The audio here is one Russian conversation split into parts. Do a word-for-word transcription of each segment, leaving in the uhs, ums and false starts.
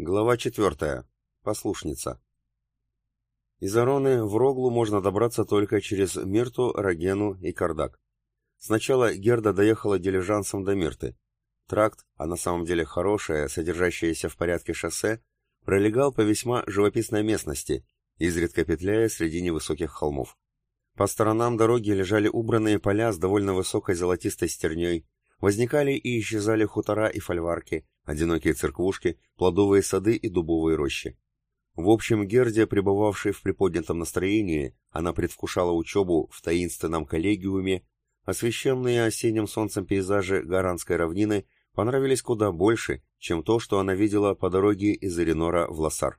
Глава четвертая. Послушница. Из Ароны в Роглу можно добраться только через Мирту, Рогену и Кардак. Сначала Герда доехала дилижансом до Мирты. Тракт, а на самом деле хорошее, содержащееся в порядке шоссе, пролегал по весьма живописной местности, изредка петляя среди невысоких холмов. По сторонам дороги лежали убранные поля с довольно высокой золотистой стерней, возникали и исчезали хутора и фольварки, одинокие церквушки, плодовые сады и дубовые рощи. В общем, Герде, пребывавшей в приподнятом настроении, она предвкушала учебу в таинственном коллегиуме, освещенные осенним солнцем пейзажи Гаранской равнины понравились куда больше, чем то, что она видела по дороге из Эринора в Лассар.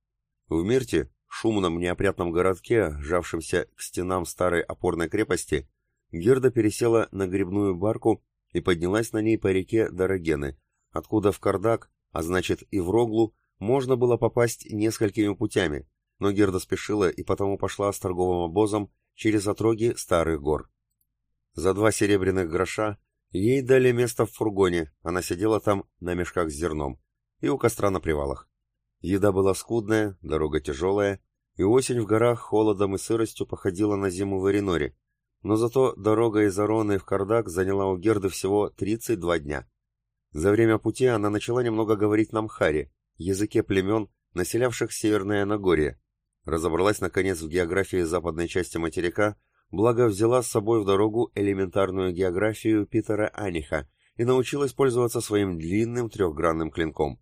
В Мирте, шумном неопрятном городке, сжавшемся к стенам старой опорной крепости, Герда пересела на гребную барку и поднялась на ней по реке до Рогены, откуда в Кардак, а значит и в Роглу, можно было попасть несколькими путями, но Герда спешила и потому пошла с торговым обозом через отроги старых гор. За два серебряных гроша ей дали место в фургоне, она сидела там на мешках с зерном, и у костра на привалах. Еда была скудная, дорога тяжелая, и осень в горах холодом и сыростью походила на зиму в Эриноре, но зато дорога из Ароны в Кардак заняла у Герды всего тридцать два дня. За время пути она начала немного говорить на мхаре, языке племен, населявших Северное Нагорье. Разобралась, наконец, в географии западной части материка, благо взяла с собой в дорогу элементарную географию Питера Аниха и научилась пользоваться своим длинным трехгранным клинком.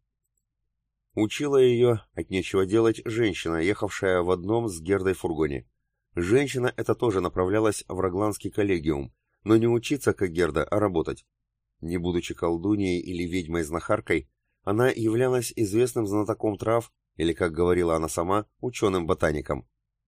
Учила ее, от нечего делать, женщина, ехавшая в одном с Гердой фургоне. Женщина эта тоже направлялась в Рогланский коллегиум, но не учиться, как Герда, а работать. Не будучи колдуньей или ведьмой-знахаркой, она являлась известным знатоком трав, или, как говорила она сама, ученым-ботаником.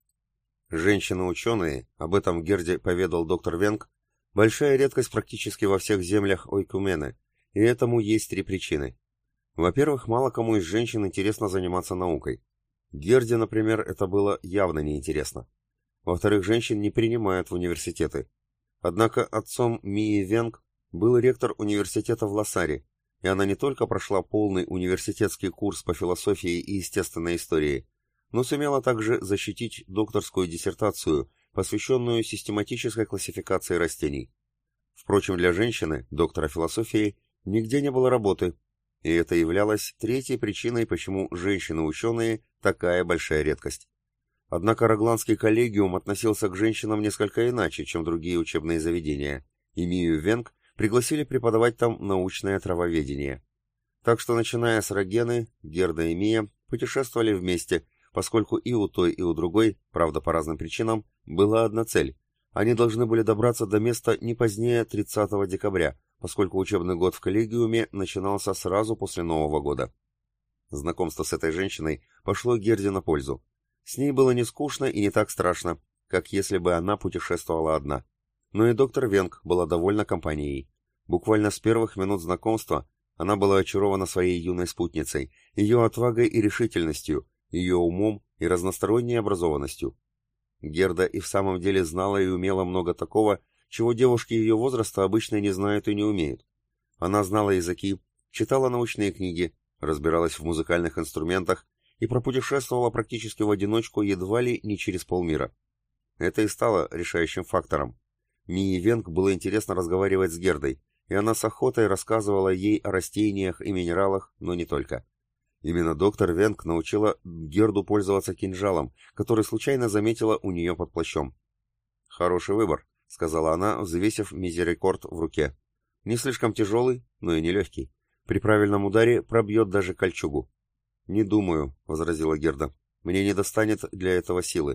Женщины-ученые, об этом Герде поведал доктор Венг, большая редкость практически во всех землях Ойкумены, и этому есть три причины. Во-первых, мало кому из женщин интересно заниматься наукой. Герде, например, это было явно неинтересно. Во-вторых, женщин не принимают в университеты. Однако отцом Мии Венг был ректор университета в Лассаре, и она не только прошла полный университетский курс по философии и естественной истории, но сумела также защитить докторскую диссертацию, посвященную систематической классификации растений. Впрочем, для женщины, доктора философии, нигде не было работы, и это являлось третьей причиной, почему женщины-ученые такая большая редкость. Однако Рогланский коллегиум относился к женщинам несколько иначе, чем другие учебные заведения, и Мию Венг пригласили преподавать там научное травоведение. Так что, начиная с Рогены, Герда и Мия путешествовали вместе, поскольку и у той, и у другой, правда по разным причинам, была одна цель. Они должны были добраться до места не позднее тридцатого декабря, поскольку учебный год в коллегиуме начинался сразу после Нового года. Знакомство с этой женщиной пошло Герде на пользу. С ней было не скучно и не так страшно, как если бы она путешествовала одна. Но и доктор Венг была довольна компанией. Буквально с первых минут знакомства она была очарована своей юной спутницей, ее отвагой и решительностью, ее умом и разносторонней образованностью. Герда и в самом деле знала и умела много такого, чего девушки ее возраста обычно не знают и не умеют. Она знала языки, читала научные книги, разбиралась в музыкальных инструментах и пропутешествовала практически в одиночку едва ли не через полмира. Это и стало решающим фактором. Мии Венг было интересно разговаривать с Гердой, и она с охотой рассказывала ей о растениях и минералах, но не только. Именно доктор Венг научила Герду пользоваться кинжалом, который случайно заметила у нее под плащом. «Хороший выбор», — сказала она, взвесив мизерикорд в руке. «Не слишком тяжелый, но и не легкий. При правильном ударе пробьет даже кольчугу». «Не думаю», — возразила Герда. «Мне не достанет для этого силы».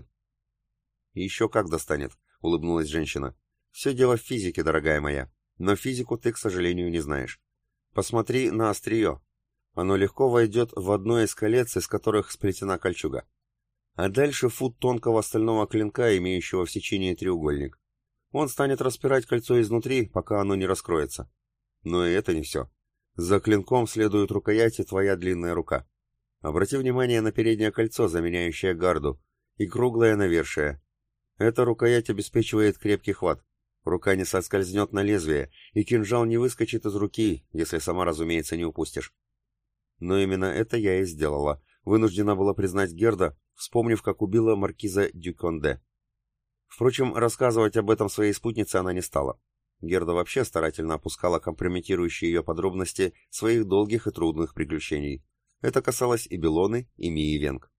«Еще как достанет», — улыбнулась женщина. «Все дело в физике, дорогая моя, но физику ты, к сожалению, не знаешь. Посмотри на острие. Оно легко войдет в одно из колец, из которых сплетена кольчуга. А дальше фут тонкого стального клинка, имеющего в сечении треугольник. Он станет распирать кольцо изнутри, пока оно не раскроется. Но и это не все. За клинком следует рукоять и твоя длинная рука. Обрати внимание на переднее кольцо, заменяющее гарду, и круглое навершие. Эта рукоять обеспечивает крепкий хват. Рука не соскользнет на лезвие, и кинжал не выскочит из руки, если сама, разумеется, не упустишь. Но именно это я и сделала. Вынуждена была признать Герда, вспомнив, как убила маркиза Дюконде. Впрочем, рассказывать об этом своей спутнице она не стала. Герда вообще старательно опускала компрометирующие ее подробности своих долгих и трудных приключений. Это касалось и Белоны, и Мии Венг.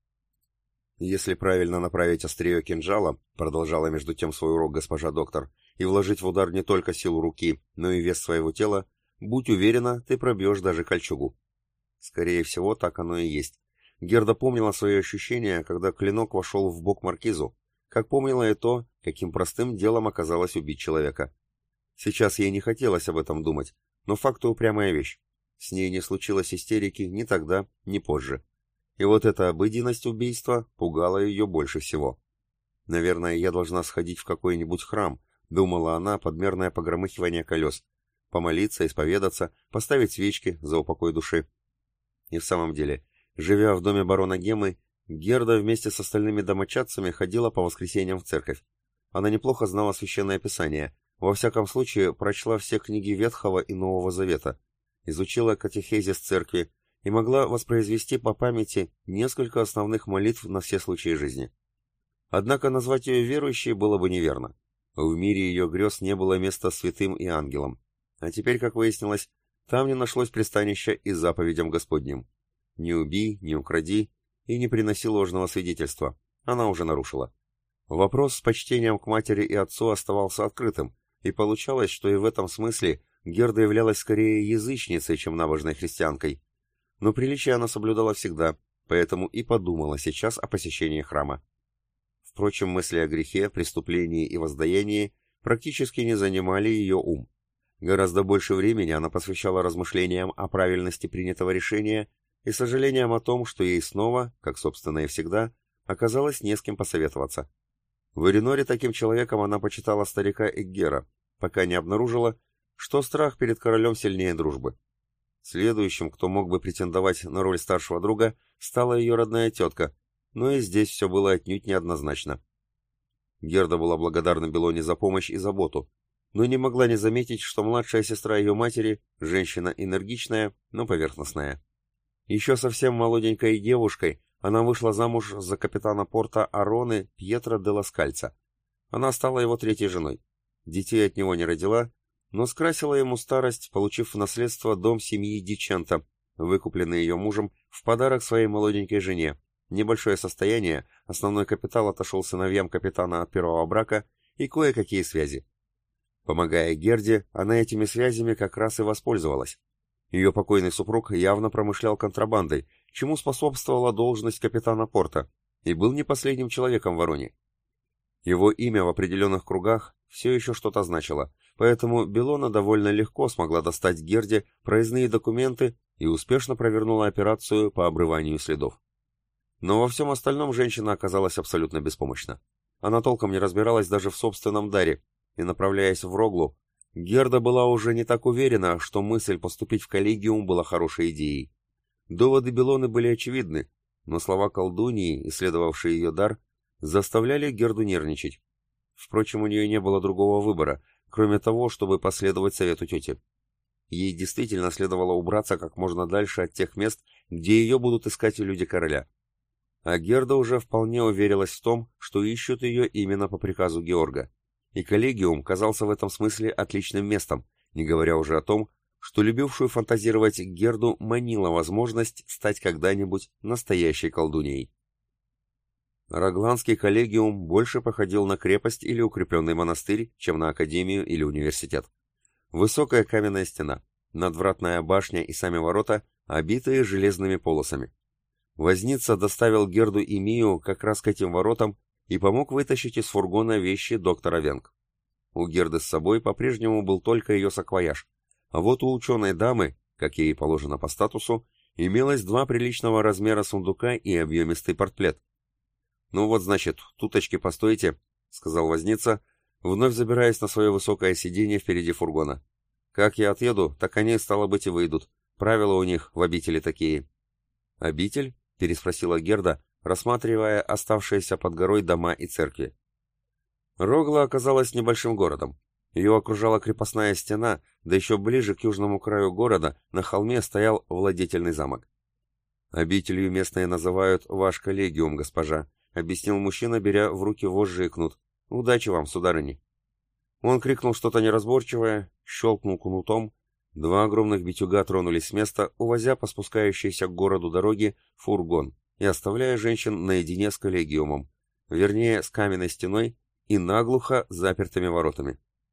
«Если правильно направить острие кинжала», продолжала между тем свой урок госпожа доктор, «и вложить в удар не только силу руки, но и вес своего тела, будь уверена, ты пробьешь даже кольчугу». Скорее всего, так оно и есть. Герда помнила свои ощущения, когда клинок вошел в бок маркизу, как помнила и то, каким простым делом оказалось убить человека. Сейчас ей не хотелось об этом думать, но факт упрямая вещь. С ней не случилось истерики ни тогда, ни позже. И вот эта обыденность убийства пугала ее больше всего. «Наверное, я должна сходить в какой-нибудь храм», — думала она, подмерное погромыхивание колес. «Помолиться, исповедаться, поставить свечки за упокой души». И в самом деле, живя в доме барона Геммы, Герда вместе с остальными домочадцами ходила по воскресеньям в церковь. Она неплохо знала священное писание, во всяком случае прочла все книги Ветхого и Нового Завета, изучила катехезис церкви и могла воспроизвести по памяти несколько основных молитв на все случаи жизни. Однако назвать ее верующей было бы неверно. В мире ее грез не было места святым и ангелам. А теперь, как выяснилось, там не нашлось пристанища и заповедям Господним. «Не убий, не укради и не приноси ложного свидетельства». Она уже нарушила. Вопрос с почтением к матери и отцу оставался открытым, и получалось, что и в этом смысле Герда являлась скорее язычницей, чем набожной христианкой. Но приличие она соблюдала всегда, поэтому и подумала сейчас о посещении храма. Впрочем, мысли о грехе, преступлении и воздаянии практически не занимали ее ум. Гораздо больше времени она посвящала размышлениям о правильности принятого решения и сожалениям о том, что ей снова, как собственно и всегда, оказалось не с кем посоветоваться. В Эреноре таким человеком она почитала старика Эггера, пока не обнаружила, что страх перед королем сильнее дружбы. Следующим, кто мог бы претендовать на роль старшего друга, стала ее родная тетка, но и здесь все было отнюдь неоднозначно. Герда была благодарна Белоне за помощь и заботу, но не могла не заметить, что младшая сестра ее матери – женщина энергичная, но поверхностная. Еще совсем молоденькой девушкой она вышла замуж за капитана порта Ароны Пьетро де Ласкальца. Она стала его третьей женой. Детей от него не родила, но скрасила ему старость, получив в наследство дом семьи Дичента, выкупленный ее мужем в подарок своей молоденькой жене. Небольшое состояние, основной капитал отошел сыновьям капитана от первого брака и кое-какие связи. Помогая Герде, она этими связями как раз и воспользовалась. Ее покойный супруг явно промышлял контрабандой, чему способствовала должность капитана порта, и был не последним человеком в Ароне. Его имя в определенных кругах все еще что-то значило, поэтому Белона довольно легко смогла достать Герде проездные документы и успешно провернула операцию по обрыванию следов. Но во всем остальном женщина оказалась абсолютно беспомощна. Она толком не разбиралась даже в собственном даре, и, направляясь в Роглу, Герда была уже не так уверена, что мысль поступить в коллегиум была хорошей идеей. Доводы Белоны были очевидны, но слова колдуньи, исследовавшие ее дар, заставляли Герду нервничать. Впрочем, у нее не было другого выбора, кроме того, чтобы последовать совету тети. Ей действительно следовало убраться как можно дальше от тех мест, где ее будут искать люди короля. А Герда уже вполне уверилась в том, что ищут ее именно по приказу Георга. И коллегиум казался в этом смысле отличным местом, не говоря уже о том, что любившую фантазировать Герду манила возможность стать когда-нибудь настоящей колдуньей. Рогландский коллегиум больше походил на крепость или укрепленный монастырь, чем на академию или университет. Высокая каменная стена, надвратная башня и сами ворота, обитые железными полосами. Возница доставил Герду и Мию как раз к этим воротам и помог вытащить из фургона вещи доктора Венг. У Герды с собой по-прежнему был только ее саквояж, а вот у ученой дамы, как ей положено по статусу, имелось два приличного размера сундука и объемистый портплет. «Ну вот, значит, туточки постойте», — сказал возница, вновь забираясь на свое высокое сиденье впереди фургона. «Как я отъеду, так они, стало быть, и выйдут. Правила у них в обители такие». «Обитель?» — переспросила Герда, рассматривая оставшиеся под горой дома и церкви. Рогла оказалась небольшим городом. Ее окружала крепостная стена, да еще ближе к южному краю города на холме стоял владетельный замок. Обителью местные называют ваш коллегиум, госпожа, объяснил мужчина, беря в руки вожжи и кнут. Удачи вам, сударыни. Он крикнул что-то неразборчивое, щелкнул кнутом. Два огромных битюга тронулись с места, увозя по спускающейся к городу дороге фургон и оставляя женщин наедине с коллегиумом, вернее, с каменной стеной и наглухо запертыми воротами.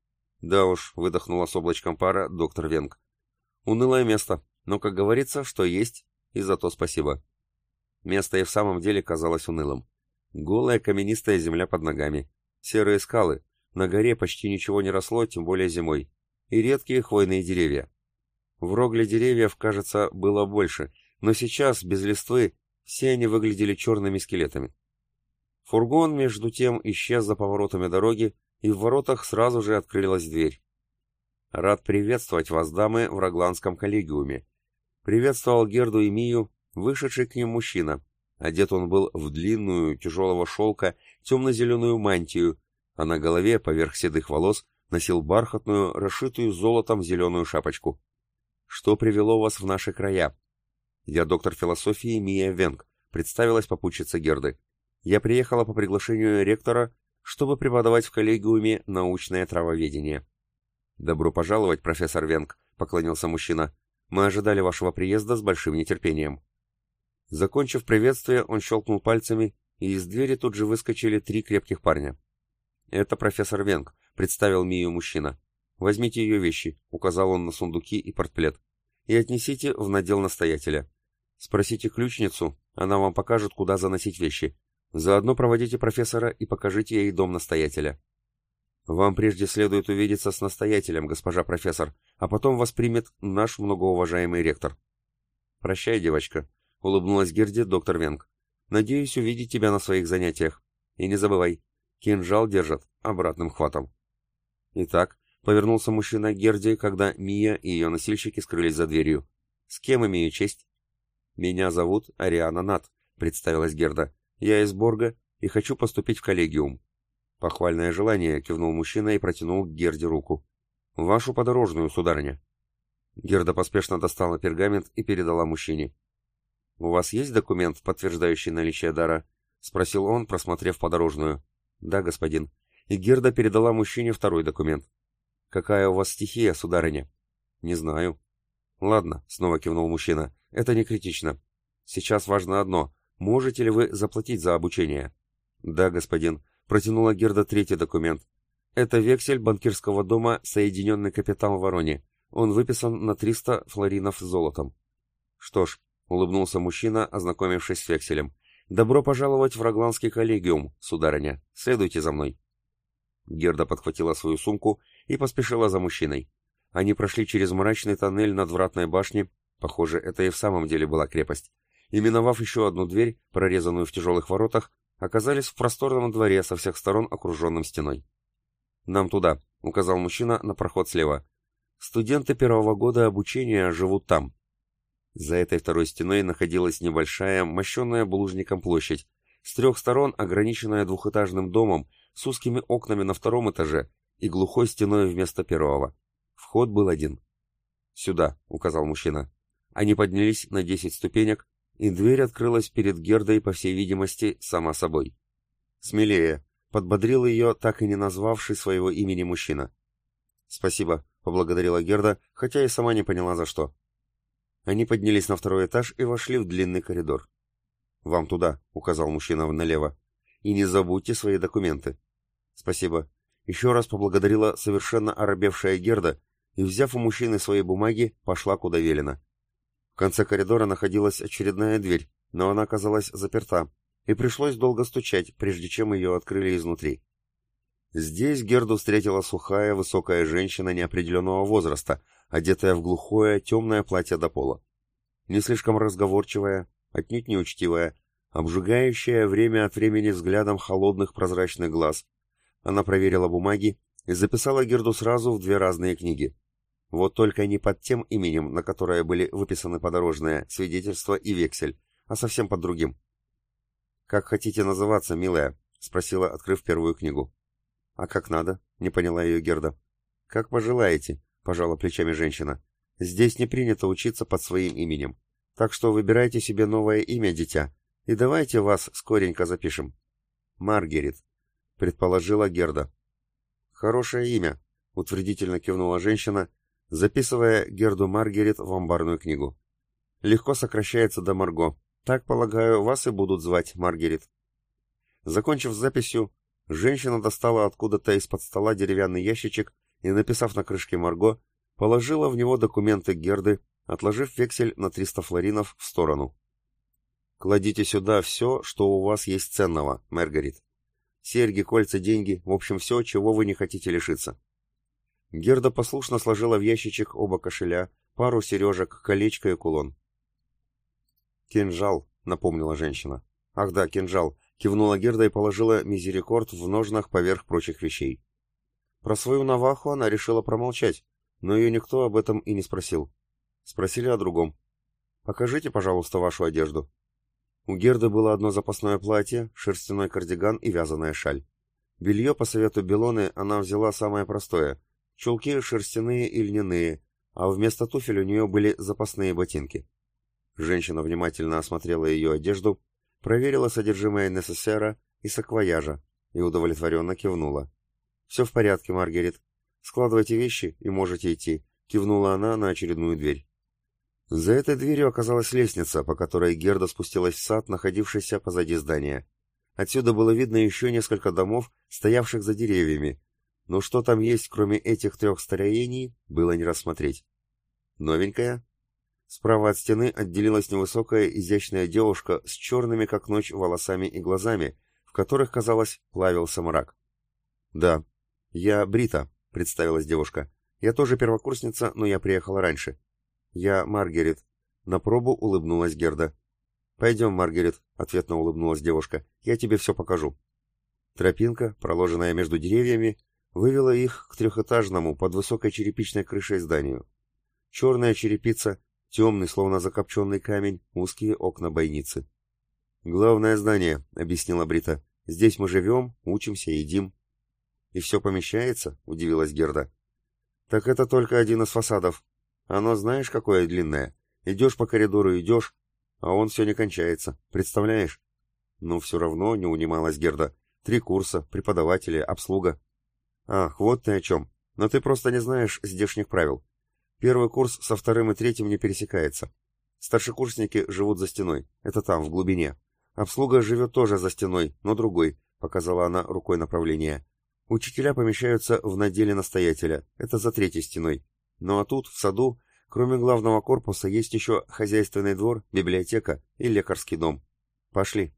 Да уж, выдохнула с облачком пара доктор Венг. Унылое место, но, как говорится, что есть, и за то спасибо. Место и в самом деле казалось унылым. Голая каменистая земля под ногами, серые скалы, на горе почти ничего не росло, тем более зимой, и редкие хвойные деревья. В Рогле деревьев, кажется, было больше, но сейчас, без листвы, все они выглядели черными скелетами. Фургон, между тем, исчез за поворотами дороги, и в воротах сразу же открылась дверь. «Рад приветствовать вас, дамы, в Рогландском коллегиуме», — приветствовал Герду и Мию, вышедший к ним мужчина. Одет он был в длинную, тяжелого шелка, темно-зеленую мантию, а на голове, поверх седых волос, носил бархатную, расшитую золотом зеленую шапочку. «Что привело вас в наши края?» «Я доктор философии Мия Венг», — представилась попутчица Герды. «Я приехала по приглашению ректора, чтобы преподавать в коллегиуме научное травоведение». «Добро пожаловать, профессор Венг», — поклонился мужчина. «Мы ожидали вашего приезда с большим нетерпением». Закончив приветствие, он щелкнул пальцами, и из двери тут же выскочили три крепких парня. «Это профессор Венг», — представил Мию мужчина. «Возьмите ее вещи», — указал он на сундуки и портплет, — «и отнесите в надел настоятеля. Спросите ключницу, она вам покажет, куда заносить вещи. Заодно проводите профессора и покажите ей дом настоятеля». «Вам прежде следует увидеться с настоятелем, госпожа профессор, а потом вас примет наш многоуважаемый ректор». «Прощай, девочка», — улыбнулась Герде доктор Венг. «Надеюсь увидеть тебя на своих занятиях. И не забывай, кинжал держат обратным хватом». «Итак», — повернулся мужчина к Герде, когда Мия и ее носильщики скрылись за дверью. «С кем имею честь?» «Меня зовут Ариана Нат», — представилась Герда. «Я из Борга и хочу поступить в коллегиум». «Похвальное желание», — кивнул мужчина и протянул к Герде руку. «Вашу подорожную, сударыня». Герда поспешно достала пергамент и передала мужчине. «У вас есть документ, подтверждающий наличие дара?» — спросил он, просмотрев подорожную. «Да, господин». И Герда передала мужчине второй документ. «Какая у вас стихия, сударыня?» «Не знаю». «Ладно», — снова кивнул мужчина. «Это не критично. Сейчас важно одно. Можете ли вы заплатить за обучение?» «Да, господин», — протянула Герда третий документ. «Это вексель банкирского дома «Соединенный капитал» в Вороне. Он выписан на триста флоринов золотом». «Что ж», — улыбнулся мужчина, ознакомившись с векселем. «Добро пожаловать в Рогландский коллегиум, сударыня. Следуйте за мной». Герда подхватила свою сумку и поспешила за мужчиной. Они прошли через мрачный тоннель надвратной башни, похоже, это и в самом деле была крепость, и, миновав еще одну дверь, прорезанную в тяжелых воротах, оказались в просторном дворе со всех сторон, окруженном стеной. «Нам туда», — указал мужчина на проход слева. «Студенты первого года обучения живут там». За этой второй стеной находилась небольшая, мощенная булыжником площадь, с трех сторон ограниченная двухэтажным домом с узкими окнами на втором этаже и глухой стеной вместо первого. Вход был один. «Сюда», — указал мужчина. Они поднялись на десять ступенек, и дверь открылась перед Гердой, по всей видимости, сама собой. «Смелее», — подбодрил ее, так и не назвавший своего имени мужчина. «Спасибо», — поблагодарила Герда, хотя и сама не поняла за что. Они поднялись на второй этаж и вошли в длинный коридор. «Вам туда», — указал мужчина налево. «И не забудьте свои документы». «Спасибо». Еще раз поблагодарила совершенно оробевшая Герда и, взяв у мужчины свои бумаги, пошла куда велено. В конце коридора находилась очередная дверь, но она оказалась заперта, и пришлось долго стучать, прежде чем ее открыли изнутри. Здесь Герду встретила сухая, высокая женщина неопределенного возраста, одетая в глухое, темное платье до пола. Не слишком разговорчивая, отнюдь не учтивая, обжигающая время от времени взглядом холодных прозрачных глаз. Она проверила бумаги и записала Герду сразу в две разные книги. Вот только не под тем именем, на которое были выписаны подорожное свидетельство и вексель, а совсем под другим. «Как хотите называться, милая?» — спросила, открыв первую книгу. «А как надо?» — не поняла ее Герда. «Как пожелаете», — пожала плечами женщина. «Здесь не принято учиться под своим именем. Так что выбирайте себе новое имя, дитя, и давайте вас скоренько запишем. Маргарет, предположила Герда. Хорошее имя, утвердительно кивнула женщина, записывая Герду Маргарет в амбарную книгу. Легко сокращается до Марго. Так, полагаю, вас и будут звать Маргарет. Закончив с записью, женщина достала откуда-то из-под стола деревянный ящичек и, написав на крышке Марго, положила в него документы Герды, отложив вексель на триста флоринов в сторону. «Кладите сюда все, что у вас есть ценного, Маргарет. Серьги, кольца, деньги, в общем, все, чего вы не хотите лишиться». Герда послушно сложила в ящичек оба кошеля, пару сережек, колечко и кулон. «Кинжал», — напомнила женщина. «Ах да, кинжал», — кивнула Герда и положила мизерикорд в ножнах поверх прочих вещей. Про свою наваху она решила промолчать, но ее никто об этом и не спросил. Спросили о другом. «Покажите, пожалуйста, вашу одежду». У Герды было одно запасное платье, шерстяной кардиган и вязаная шаль. Белье, по совету Белоны, она взяла самое простое. Чулки шерстяные и льняные, а вместо туфель у нее были запасные ботинки. Женщина внимательно осмотрела ее одежду, проверила содержимое несессера и саквояжа и удовлетворенно кивнула. «Все в порядке, Маргарет. Складывайте вещи и можете идти», — кивнула она на очередную дверь. За этой дверью оказалась лестница, по которой Герда спустилась в сад, находившийся позади здания. Отсюда было видно еще несколько домов, стоявших за деревьями, но что там есть, кроме этих трех строений, было не рассмотреть. Новенькая? Справа от стены отделилась невысокая, изящная девушка с черными, как ночь, волосами и глазами, в которых, казалось, плавился мрак. «Да, я Брита», — представилась девушка. «Я тоже первокурсница, но я приехала раньше». «Я Маргарет», — на пробу улыбнулась Герда. «Пойдем, Маргарет», — ответно улыбнулась девушка. «Я тебе все покажу». Тропинка, проложенная между деревьями, вывела их к трехэтажному под высокой черепичной крышей зданию. Черная черепица, темный, словно закопченный камень, узкие окна бойницы. «Главное здание», — объяснила Брита. «Здесь мы живем, учимся, едим». «И все помещается?» — удивилась Герда. «Так это только один из фасадов. Оно знаешь, какое длинное? Идешь по коридору, идешь, а он все не кончается. Представляешь?» «Ну, все равно», — не унималась Герда. «Три курса, преподаватели, обслуга». «Ах, вот ты о чем. Но ты просто не знаешь здешних правил. Первый курс со вторым и третьим не пересекается. Старшекурсники живут за стеной. Это там, в глубине. Обслуга живет тоже за стеной, но другой», — показала она рукой направление. «Учителя помещаются в наделе настоятеля. Это за третьей стеной. Ну а тут, в саду, кроме главного корпуса, есть еще хозяйственный двор, библиотека и лекарский дом. Пошли».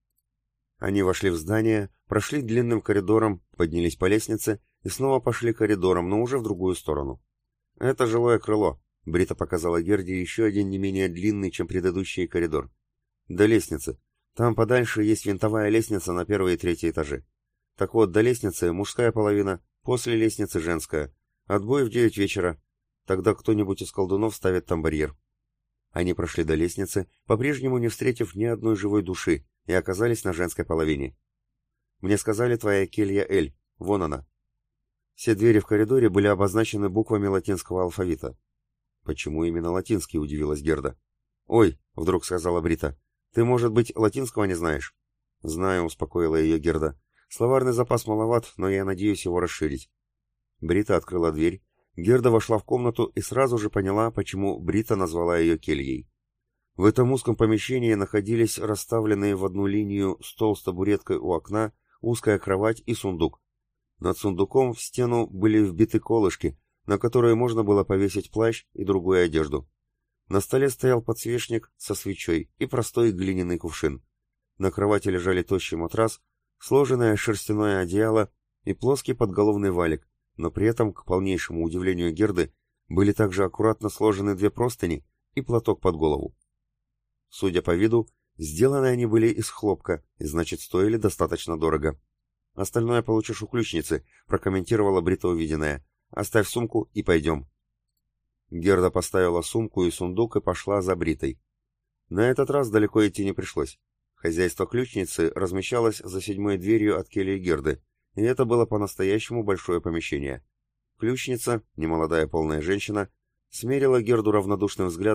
Они вошли в здание, прошли длинным коридором, поднялись по лестнице и снова пошли коридором, но уже в другую сторону. «Это жилое крыло», — Брита показала Герде еще один не менее длинный, чем предыдущий коридор. «До лестницы. Там подальше есть винтовая лестница на первые и третьи этажи. Так вот, до лестницы мужская половина, после лестницы женская. Отбой в девять вечера. Тогда кто-нибудь из колдунов ставит там барьер». Они прошли до лестницы, по-прежнему не встретив ни одной живой души, и оказались на женской половине. «Мне сказали, твоя келья Эль. Вон она». Все двери в коридоре были обозначены буквами латинского алфавита. «Почему именно латинский?» — удивилась Герда. «Ой», — вдруг сказала Брита, — «ты, может быть, латинского не знаешь?» «Знаю», — успокоила ее Герда. «Словарный запас маловат, но я надеюсь его расширить». Брита открыла дверь. Герда вошла в комнату и сразу же поняла, почему Брита назвала ее кельей. В этом узком помещении находились расставленные в одну линию стол с табуреткой у окна, узкая кровать и сундук. Над сундуком в стену были вбиты колышки, на которые можно было повесить плащ и другую одежду. На столе стоял подсвечник со свечой и простой глиняный кувшин. На кровати лежали тощий матрас, сложенное шерстяное одеяло и плоский подголовный валик, но при этом, к полнейшему удивлению Герды, были также аккуратно сложены две простыни и платок под голову. Судя по виду, сделаны они были из хлопка, и значит стоили достаточно дорого. «Остальное получишь у ключницы», — прокомментировала Брита увиденное. «Оставь сумку и пойдем». Герда поставила сумку и сундук и пошла за Бритой. На этот раз далеко идти не пришлось. Хозяйство ключницы размещалось за седьмой дверью от кельи Герды, и это было по-настоящему большое помещение. Ключница, немолодая полная женщина, смерила Герду равнодушным взглядом,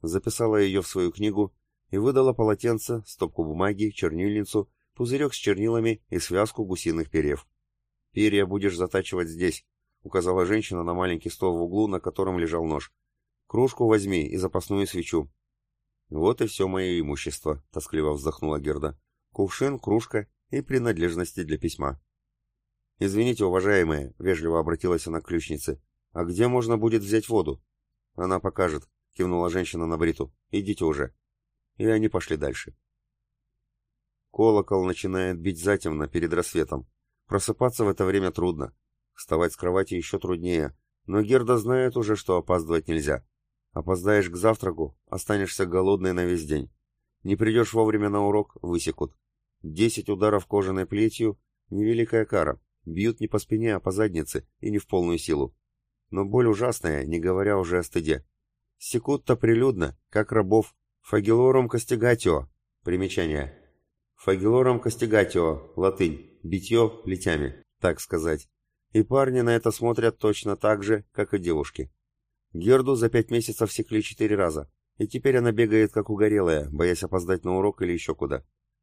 записала ее в свою книгу и выдала полотенце, стопку бумаги, чернильницу, пузырек с чернилами и связку гусиных перьев. «Перья будешь затачивать здесь», — указала женщина на маленький стол в углу, на котором лежал нож. «Кружку возьми и запасную свечу». «Вот и все мое имущество», — тоскливо вздохнула Герда. «Кувшин, кружка и принадлежности для письма». «Извините, уважаемые», — вежливо обратилась она к ключнице, — «а где можно будет взять воду?» «Она покажет», — кивнула женщина на Бриту. «Идите уже». И они пошли дальше. Колокол начинает бить затемно, перед рассветом. Просыпаться в это время трудно. Вставать с кровати еще труднее, но Герда знает уже, что опаздывать нельзя. Опоздаешь к завтраку, останешься голодной на весь день. Не придешь вовремя на урок — высекут. Десять ударов кожаной плетью — невеликая кара. Бьют не по спине, а по заднице, и не в полную силу. Но боль ужасная, не говоря уже о стыде. Секут-то прилюдно, как рабов. Фагелорум кастигатио. Примечание. Фагелорум кастигатио, латынь, битье плетями, так сказать. И парни на это смотрят точно так же, как и девушки. Герду за пять месяцев секли четыре раза, и теперь она бегает как угорелая, боясь опоздать на урок или еще куда.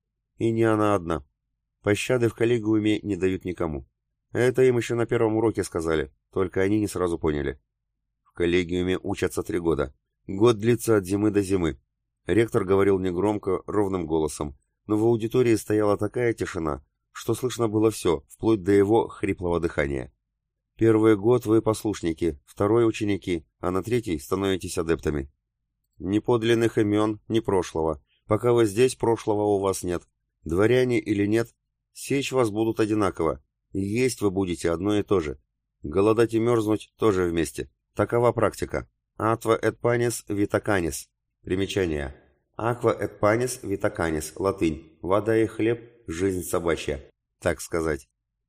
И не она одна. Пощады в коллегиуме не дают никому. Это им еще на первом уроке сказали, только они не сразу поняли. В коллегиуме учатся три года. Год длится от зимы до зимы. Ректор говорил негромко, ровным голосом, но в аудитории стояла такая тишина, что слышно было все, вплоть до его хриплого дыхания. Первый год вы послушники, второй ученики, а на третий становитесь адептами. Ни подлинных имен, ни прошлого. Пока вы здесь, прошлого у вас нет. Дворяне или нет, сечь вас будут одинаково. И есть вы будете одно и то же. Голодать и мерзнуть тоже вместе. Такова практика. Atva et panis vita canis. Примечание. Aqua et panis vita canis. Латынь. Вода и хлеб – жизнь собачья. Так сказать.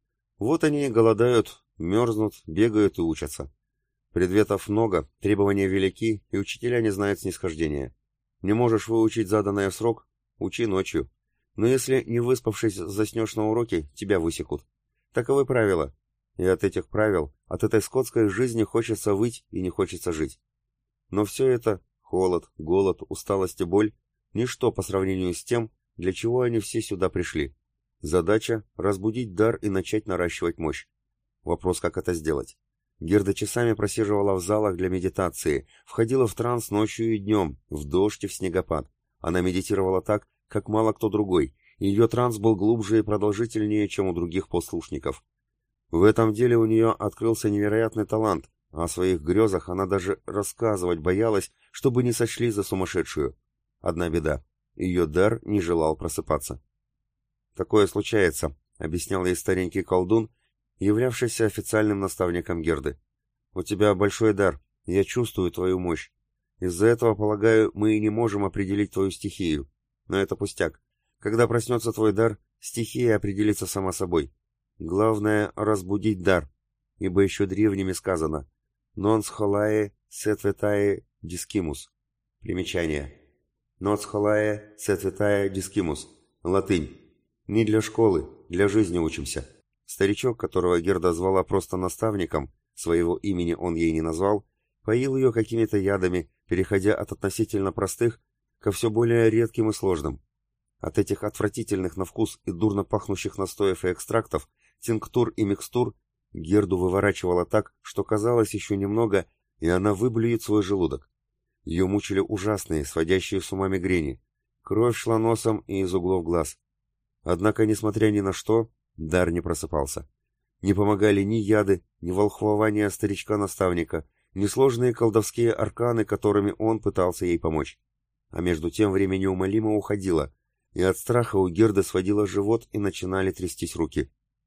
Вот они и голодают, мерзнут, бегают и учатся. Предметов много, требования велики, и учителя не знают снисхождения. Не можешь выучить заданное в срок – учи ночью. Но если, не выспавшись, заснешь на уроке, тебя высекут. Таковы правила. И от этих правил, от этой скотской жизни хочется выть и не хочется жить. Но все это – холод, голод, усталость и боль – ничто по сравнению с тем, для чего они все сюда пришли. Задача – разбудить дар и начать наращивать мощь. Вопрос, как это сделать. Герда часами просиживала в залах для медитации, входила в транс ночью и днем, в дождь и в снегопад. Она медитировала так, как мало кто другой, и ее транс был глубже и продолжительнее, чем у других послушников. В этом деле у нее открылся невероятный талант, а о своих грезах она даже рассказывать боялась, чтобы не сочли за сумасшедшую. Одна беда — ее дар не желал просыпаться. «Такое случается», — объяснял ей старенький колдун, являвшийся официальным наставником Герды. «У тебя большой дар, я чувствую твою мощь. Из-за этого, полагаю, мы и не можем определить твою стихию. Но это пустяк. Когда проснется твой дар, стихия определится сама собой. Главное — разбудить дар, ибо еще древними сказано «non scholae setvetae discimus». Примечание. «Non scholae setvetae discimus». Латынь. «Не для школы, для жизни учимся». Старичок, которого Герда звала просто наставником, своего имени он ей не назвал, поил ее какими-то ядами, переходя от относительно простых ко все более редким и сложным. От этих отвратительных на вкус и дурно пахнущих настоев и экстрактов, тинктур и микстур, Герду выворачивало так, что казалось еще немного, и она выблюет свой желудок. Ее мучили ужасные, сводящие с ума мигрени. Кровь шла носом и из углов глаз. Однако, несмотря ни на что, дар не просыпался. Не помогали ни яды, ни волхвование старичка-наставника, ни сложные колдовские арканы, которыми он пытался ей помочь. А между тем время неумолимо уходило, и от страха у Герды сводило живот и начинали трястись руки.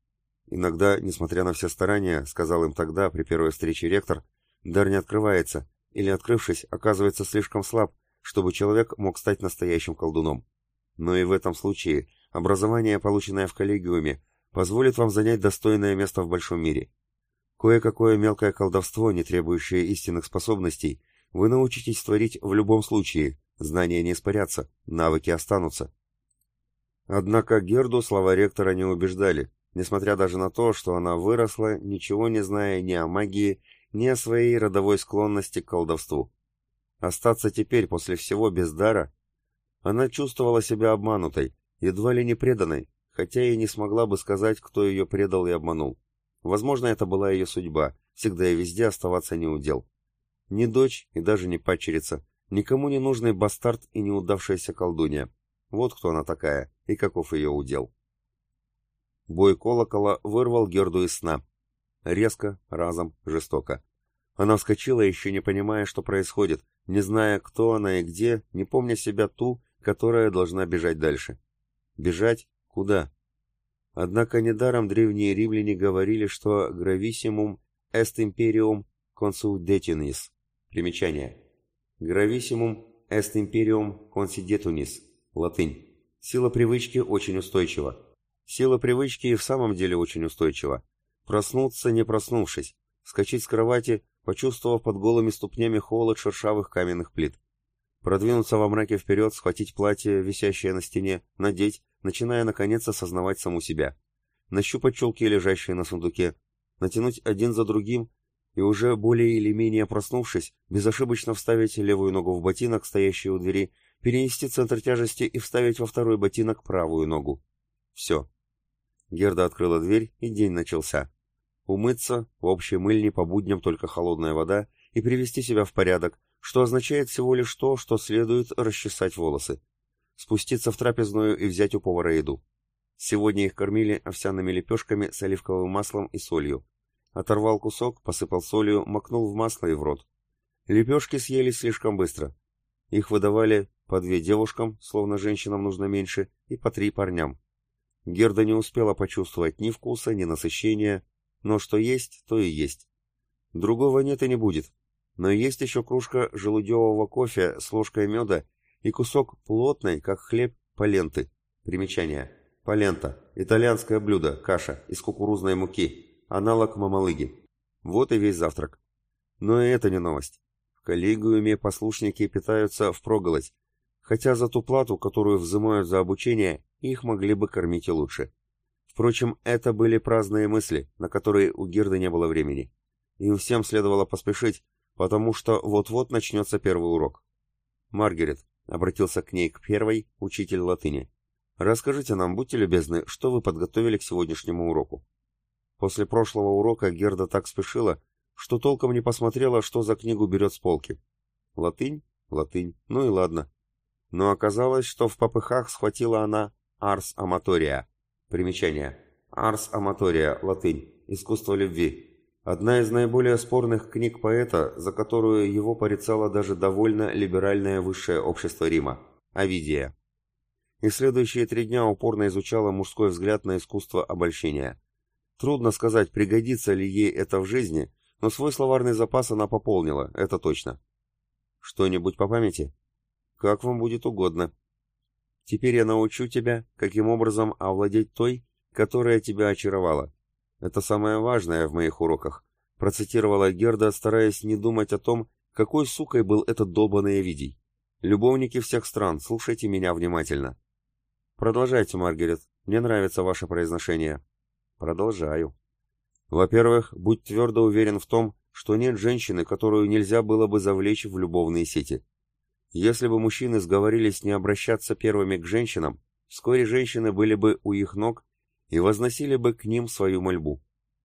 Иногда, несмотря на все старания, сказал им тогда, при первой встрече ректор, дар не открывается, или, открывшись, оказывается слишком слаб, чтобы человек мог стать настоящим колдуном. Но и в этом случае образование, полученное в коллегиуме, позволит вам занять достойное место в большом мире. Кое-какое мелкое колдовство, не требующее истинных способностей, вы научитесь творить в любом случае, знания не испарятся, навыки останутся. Однако Герду слова ректора не убеждали, несмотря даже на то, что она выросла, ничего не зная ни о магии, ни о своей родовой склонности к колдовству. Остаться теперь после всего без дара? Она чувствовала себя обманутой, едва ли не преданной, хотя и не смогла бы сказать, кто ее предал и обманул. Возможно, это была ее судьба, всегда и везде оставаться неудел. Не дочь и даже не падчерица, никому не нужный бастард и неудавшаяся колдунья. Вот кто она такая и каков ее удел. Бой колокола вырвал Герду из сна. Резко, разом, жестоко. Она вскочила, еще не понимая, что происходит, не зная, кто она и где, не помня себя ту, которая должна бежать дальше. Бежать? Куда? Однако недаром древние римляне говорили, что «gravissimum est imperium consudetunis». Примечание. «Gravissimum est imperium consudetunis». Латынь. Сила привычки очень устойчива. Сила привычки и в самом деле очень устойчива. Проснуться, не проснувшись. Вскочить с кровати, почувствовав под голыми ступнями холод шершавых каменных плит. Продвинуться во мраке вперед, схватить платье, висящее на стене, надеть, начиная наконец осознавать саму себя. Нащупать чулки, лежащие на сундуке, натянуть один за другим и уже более или менее проснувшись, безошибочно вставить левую ногу в ботинок, стоящий у двери, перенести центр тяжести и вставить во второй ботинок правую ногу. Все. Герда открыла дверь, и день начался. Умыться, в общей мыльне по будням только холодная вода, и привести себя в порядок, что означает всего лишь то, что следует расчесать волосы. Спуститься в трапезную и взять у повара еду. Сегодня их кормили овсяными лепешками с оливковым маслом и солью. Оторвал кусок, посыпал солью, макнул в масло и в рот. Лепешки съелись слишком быстро. Их выдавали по две девушкам, словно женщинам нужно меньше, и по три парням. Герда не успела почувствовать ни вкуса, ни насыщения, но что есть, то и есть. Другого нет и не будет. Но есть еще кружка желудевого кофе с ложкой меда и кусок плотной, как хлеб, паленты. Примечание. Палента. Итальянское блюдо, каша из кукурузной муки. Аналог мамалыги. Вот и весь завтрак. Но и это не новость. В коллегиуме послушники питаются впроголодь, хотя за ту плату, которую взимают за обучение, их могли бы кормить и лучше. Впрочем, это были праздные мысли, на которые у Герды не было времени. Им всем следовало поспешить, потому что вот-вот начнется первый урок. «Маргарет», — обратился к ней к первой, учитель латыни, — «расскажите нам, будьте любезны, что вы подготовили к сегодняшнему уроку». После прошлого урока Герда так спешила, что толком не посмотрела, что за книгу берет с полки. Латынь? Латынь. Ну и ладно. Но оказалось, что в попыхах схватила она «Арс Аматория». Примечание. «Арс Аматория», латынь. Искусство любви. Одна из наиболее спорных книг поэта, за которую его порицало даже довольно либеральное высшее общество Рима – Овидия. И следующие три дня упорно изучала мужской взгляд на искусство обольщения. Трудно сказать, пригодится ли ей это в жизни, но свой словарный запас она пополнила, это точно. Что-нибудь по памяти? Как вам будет угодно. Теперь я научу тебя, каким образом овладеть той, которая тебя очаровала. Это самое важное в моих уроках, процитировала Герда, стараясь не думать о том, какой сукой был этот долбаный Овидий. Любовники всех стран, слушайте меня внимательно. Продолжайте, Маргарет, мне нравится ваше произношение. Продолжаю. Во-первых, будь твердо уверен в том, что нет женщины, которую нельзя было бы завлечь в любовные сети. Если бы мужчины сговорились не обращаться первыми к женщинам, вскоре женщины были бы у их ног и возносили бы к ним свою мольбу.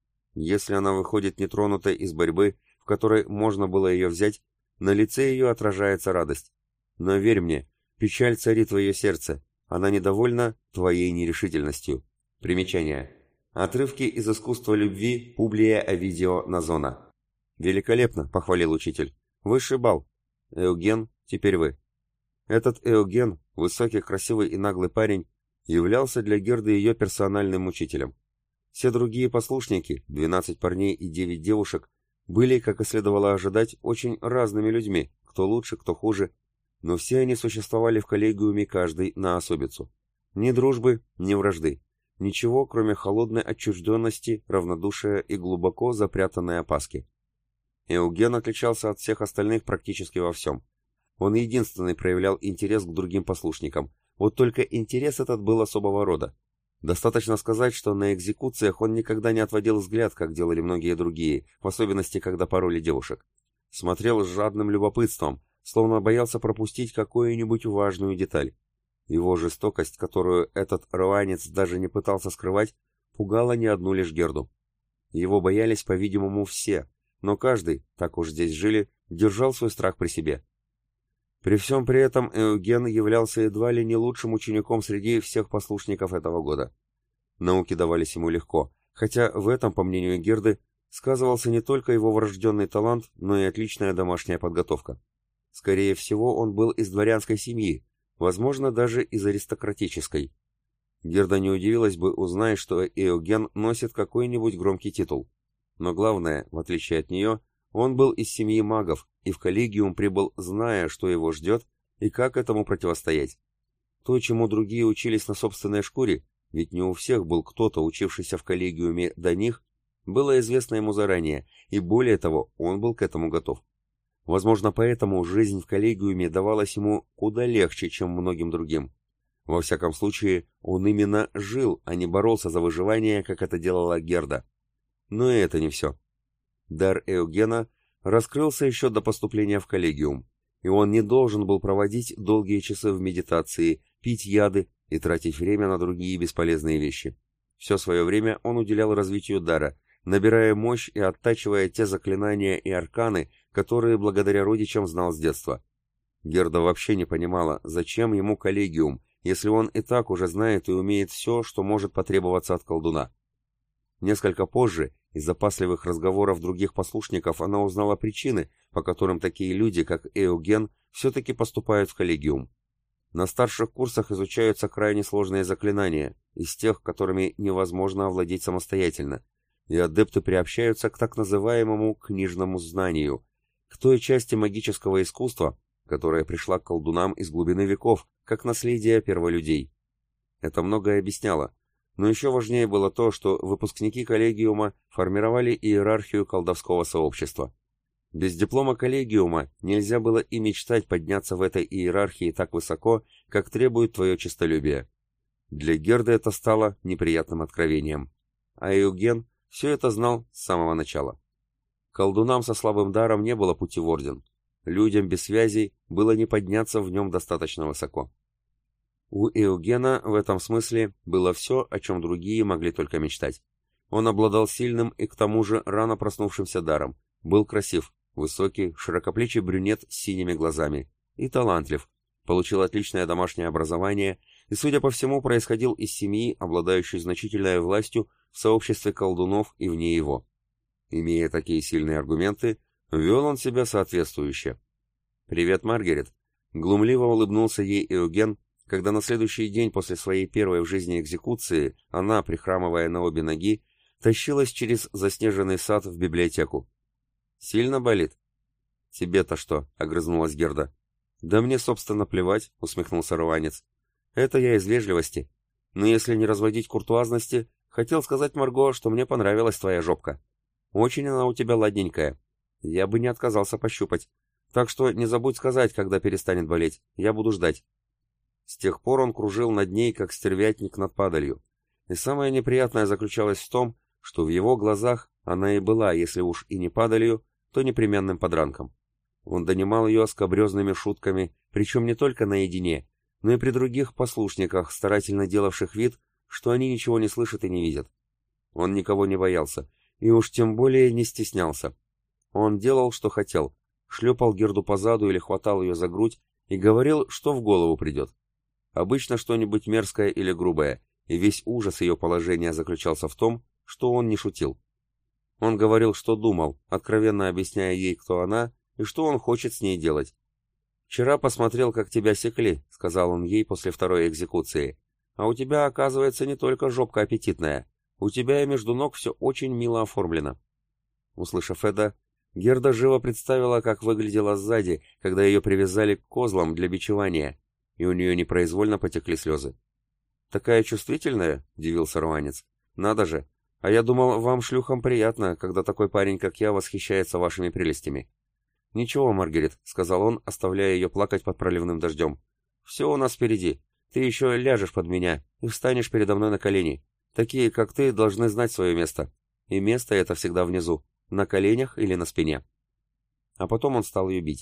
Если она выходит нетронутой из борьбы, в которой можно было ее взять, на лице ее отражается радость. Но верь мне, печаль царит в ее сердце, она недовольна твоей нерешительностью. Примечание. Отрывки из искусства любви Публия Овидио Назона. «Великолепно», — похвалил учитель. «Высший балл. Эуген, теперь вы». Этот Эуген, высокий, красивый и наглый парень, являлся для Герды ее персональным учителем. Все другие послушники, двенадцать парней и девять девушек, были, как и следовало ожидать, очень разными людьми, кто лучше, кто хуже, но все они существовали в коллегиуме каждый на особицу. Ни дружбы, ни вражды. Ничего, кроме холодной отчужденности, равнодушия и глубоко запрятанной опаски. Эуген отличался от всех остальных практически во всем. Он единственный проявлял интерес к другим послушникам, вот только интерес этот был особого рода. Достаточно сказать, что на экзекуциях он никогда не отводил взгляд, как делали многие другие, в особенности, когда пороли девушек. Смотрел с жадным любопытством, словно боялся пропустить какую-нибудь важную деталь. Его жестокость, которую этот руанец даже не пытался скрывать, пугала не одну лишь Герду. Его боялись, по-видимому, все, но каждый, так уж здесь жили, держал свой страх при себе. При всем при этом Эуген являлся едва ли не лучшим учеником среди всех послушников этого года. Науки давались ему легко, хотя в этом, по мнению Герды, сказывался не только его врожденный талант, но и отличная домашняя подготовка. Скорее всего, он был из дворянской семьи, возможно, даже из аристократической. Герда не удивилась бы, узнав, что Эуген носит какой-нибудь громкий титул. Но главное, в отличие от нее, он был из семьи магов, и в коллегиум прибыл, зная, что его ждет, и как этому противостоять. То, чему другие учились на собственной шкуре, ведь не у всех был кто-то, учившийся в коллегиуме до них, было известно ему заранее, и более того, он был к этому готов. Возможно, поэтому жизнь в коллегиуме давалась ему куда легче, чем многим другим. Во всяком случае, он именно жил, а не боролся за выживание, как это делала Герда. Но и это не все. Дар Эугена раскрылся еще до поступления в коллегиум, и он не должен был проводить долгие часы в медитации, пить яды и тратить время на другие бесполезные вещи. Все свое время он уделял развитию дара, набирая мощь и оттачивая те заклинания и арканы, которые благодаря родичам знал с детства. Герда вообще не понимала, зачем ему коллегиум, если он и так уже знает и умеет все, что может потребоваться от колдуна. Несколько позже, из запасливых разговоров других послушников, она узнала причины, по которым такие люди, как Эуген, все-таки поступают в коллегиум. На старших курсах изучаются крайне сложные заклинания, из тех, которыми невозможно овладеть самостоятельно, и адепты приобщаются к так называемому книжному знанию, к той части магического искусства, которая пришла к колдунам из глубины веков, как наследие перволюдей. Это многое объясняло, но еще важнее было то, что выпускники коллегиума формировали иерархию колдовского сообщества. Без диплома коллегиума нельзя было и мечтать подняться в этой иерархии так высоко, как требует твое честолюбие. Для Герды это стало неприятным откровением. А Эуген все это знал с самого начала. Колдунам со слабым даром не было пути в орден. Людям без связей было не подняться в нем достаточно высоко. У Эугена в этом смысле было все, о чем другие могли только мечтать. Он обладал сильным и к тому же рано проснувшимся даром, был красив, высокий, широкоплечий брюнет с синими глазами, и талантлив, получил отличное домашнее образование и, судя по всему, происходил из семьи, обладающей значительной властью в сообществе колдунов и вне его. Имея такие сильные аргументы, вел он себя соответствующе. «Привет, Маргарет!» — глумливо улыбнулся ей Эуген, когда на следующий день после своей первой в жизни экзекуции она, прихрамывая на обе ноги, тащилась через заснеженный сад в библиотеку. «Сильно болит?» «Тебе-то что?» — огрызнулась Герда. «Да мне, собственно, плевать», — усмехнулся руанец. «Это я из вежливости. Но если не разводить куртуазности, хотел сказать Марго, что мне понравилась твоя жопка. Очень она у тебя ладненькая. Я бы не отказался пощупать. Так что не забудь сказать, когда перестанет болеть. Я буду ждать». С тех пор он кружил над ней, как стервятник над падалью. И самое неприятное заключалось в том, что в его глазах она и была, если уж и не падалью, то непременным подранком. Он донимал ее скабрезными шутками, причем не только наедине, но и при других послушниках, старательно делавших вид, что они ничего не слышат и не видят. Он никого не боялся, и уж тем более не стеснялся. Он делал, что хотел, шлепал Герду по заду или хватал ее за грудь и говорил, что в голову придет. Обычно что-нибудь мерзкое или грубое, и весь ужас ее положения заключался в том, что он не шутил. Он говорил, что думал, откровенно объясняя ей, кто она, и что он хочет с ней делать. «Вчера посмотрел, как тебя секли», — сказал он ей после второй экзекуции. «А у тебя, оказывается, не только жопка аппетитная. У тебя и между ног все очень мило оформлено». Услышав это, Герда живо представила, как выглядела сзади, когда ее привязали к козлам для бичевания, и у нее непроизвольно потекли слезы. «Такая чувствительная?» — удивился руанец. «Надо же! А я думал, вам, шлюхам, приятно, когда такой парень, как я, восхищается вашими прелестями». «Ничего, Маргарет», — сказал он, оставляя ее плакать под проливным дождем. «Все у нас впереди. Ты еще ляжешь под меня и встанешь передо мной на колени. Такие, как ты, должны знать свое место. И место это всегда внизу, на коленях или на спине». А потом он стал ее бить.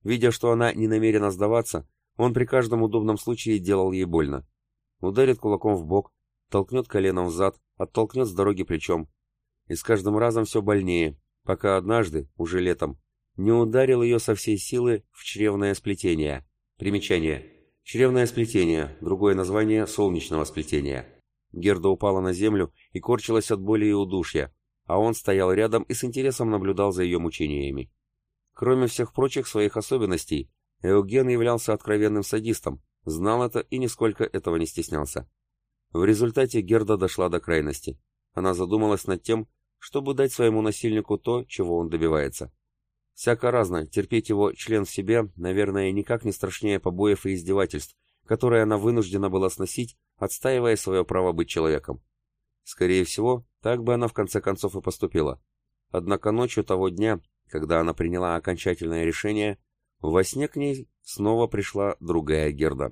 Видя, что она не намерена сдаваться, он при каждом удобном случае делал ей больно. Ударит кулаком в бок, толкнет коленом в зад, оттолкнет с дороги плечом. И с каждым разом все больнее, пока однажды, уже летом, не ударил ее со всей силы в чревное сплетение. Примечание. Чревное сплетение, другое название солнечного сплетения. Герда упала на землю и корчилась от боли и удушья, а он стоял рядом и с интересом наблюдал за ее мучениями. Кроме всех прочих своих особенностей, Эуген являлся откровенным садистом, знал это и нисколько этого не стеснялся. В результате Герда дошла до крайности. Она задумалась над тем, чтобы дать своему насильнику то, чего он добивается. Всяко разно, терпеть его член в себе, наверное, никак не страшнее побоев и издевательств, которые она вынуждена была сносить, отстаивая свое право быть человеком. Скорее всего, так бы она в конце концов и поступила. Однако ночью того дня, когда она приняла окончательное решение, во сне к ней снова пришла другая Герда.